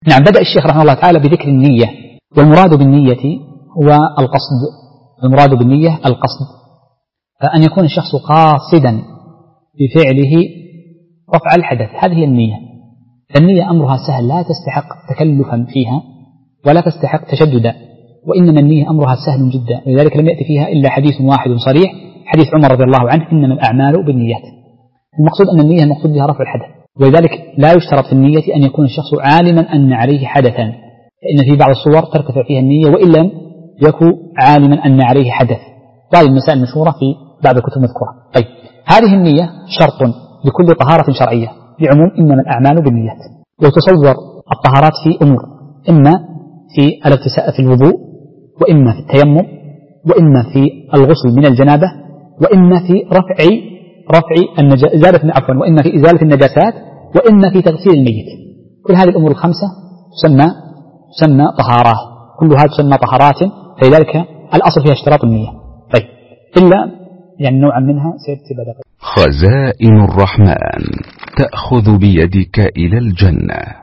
نعم. بدأ الشيخ رحمه الله تعالى بذكر النية، والمراد بالنية هو القصد. المراد بالنية القصد، فأن يكون الشخص قاصدا بفعله رفع الحدث، هذه هي النية. النية أمرها سهل، لا تستحق تكلفا فيها ولا تستحق تشددا، وإنما النية أمرها سهل جدا، لذلك لم يأتي فيها إلا حديث واحد صريح، حديث عمر رضي الله عنه: إنما الأعمال بالنيات. المقصود أن النية المقصود بها رفع الحدث، ولذلك لا يشترط في النية أن يكون الشخص عالما أن عليه حدثا، فإن في بعض الصور ترتفع فيها النية وإن لم يكن عالما أن عليه حدث، وهذه المسائل المشهورة في بعض الكتب المذكورة. طيب، هذه النية شرط لكل طهارة شرعية بعموم إنما الأعمال بالنيات. وتصور الطهارات في أمور: إما في الاغتسال في الوضوء، وإما في التيمم، وإما في الغسل من الجنابة، وإما في وإما في إزالة النجاسات، وإما في تغسيل الميت. كل هذه الأمور الخمسة تسمى طهارات، كلها تسمى طهارات، فلذلك الأصل فيها اشتراط النية. طيب، إلا يعني نوعا منها سيأتي بعد قليل. خزائن الرحمن تأخذ بيدك إلى الجنة.